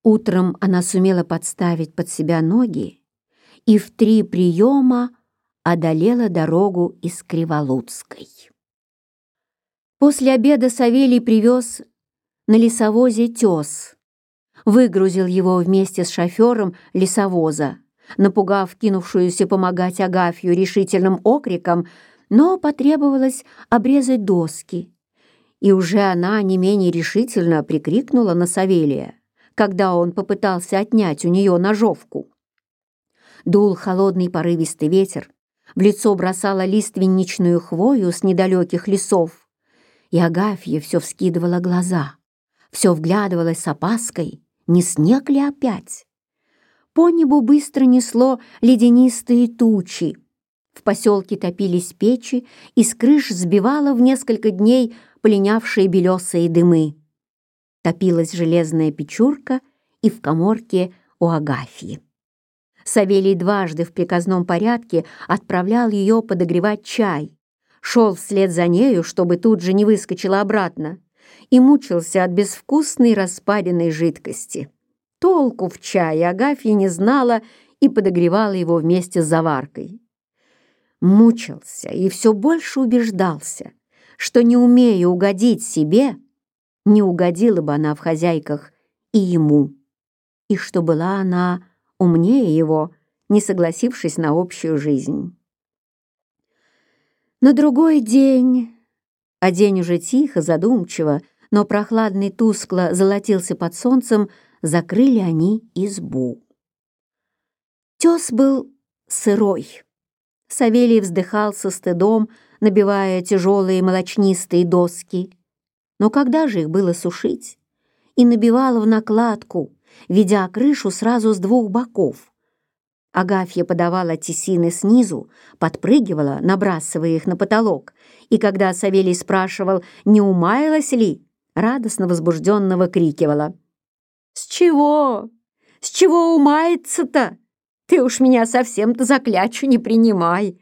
Утром она сумела подставить под себя ноги и в 3 приема одолела дорогу из Криволуцкой. После обеда Савелий привез на лесовозе тес, выгрузил его вместе с шофером лесовоза, напугав кинувшуюся помогать Агафью решительным окриком, но потребовалось обрезать доски, и уже она не менее решительно прикрикнула на Савелия, когда он попытался отнять у нее ножовку. Дул холодный порывистый ветер, в лицо бросала лиственничную хвою с недалеких лесов, и Агафья все вскидывала глаза, все вглядывалась с опаской, не снег ли опять. По небу быстро несло ледянистые тучи, в поселке топились печи, и с крыш сбивало в несколько дней полинявшие белесые дымы. Топилась железная печурка и в каморке у Агафьи. Савелий дважды в приказном порядке отправлял ее подогревать чай, шел вслед за нею, чтобы тут же не выскочила обратно, и мучился от безвкусной распаренной жидкости. Толку в чае Агафья не знала и подогревала его вместе с заваркой. Мучился и все больше убеждался, что, не умея угодить себе, не угодила бы она в хозяйках и ему, и что была она умнее его, не согласившись на общую жизнь. На другой день, а день уже тихо, задумчиво, но прохладный тускло золотился под солнцем, закрыли они избу. Тес был сырой. Савелий вздыхал со стыдом, набивая тяжелые молочнистые доски. Но когда же их было сушить? И набивала в накладку, ведя крышу сразу с 2 боков. Агафья подавала тесины снизу, подпрыгивала, набрасывая их на потолок, и когда Савелий спрашивал, не умаялась ли, радостно возбужденно выкрикивала: «С чего? С чего умается-то? Ты уж меня совсем-то за клячу не принимай!»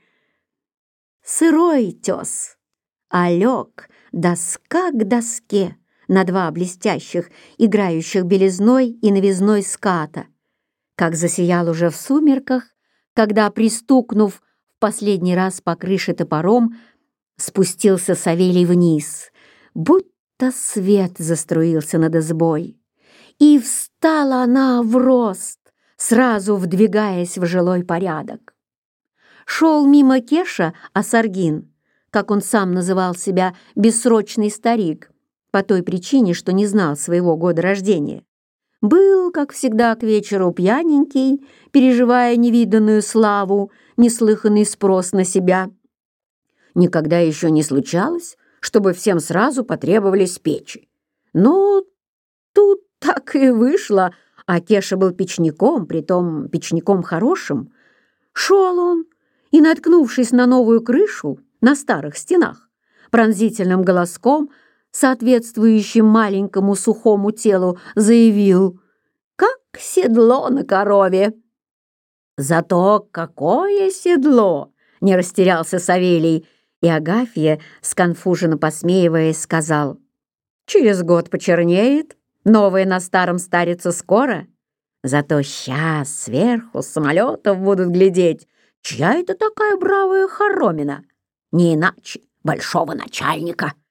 Сырой тес, а лег доска к доске на 2 блестящих, играющих белизной и новизной ската, как засиял уже в сумерках, когда, пристукнув в последний раз по крыше топором, спустился Савелий вниз, будто свет заструился над избой, и встала она в рост, сразу вдвигаясь в жилой порядок. Шел мимо Кеша Асаргин, как он сам называл себя, бессрочный старик, по той причине, что не знал своего года рождения. Был, как всегда, к вечеру пьяненький, переживая невиданную славу, неслыханный спрос на себя. Никогда еще не случалось, чтобы всем сразу потребовались печи. Но тут так и вышло, а Кеша был печником, притом печником хорошим. Шел он и, наткнувшись на новую крышу на старых стенах, пронзительным голоском, соответствующим маленькому сухому телу, заявил: «Как седло на корове!» «Зато какое седло!» — не растерялся Савелий, и Агафья, сконфуженно посмеиваясь, сказал: «Через год почернеет, новое на старом старится скоро. Зато сейчас сверху с самолетов будут глядеть, чья это такая бравая хоромина? Не иначе большого начальника».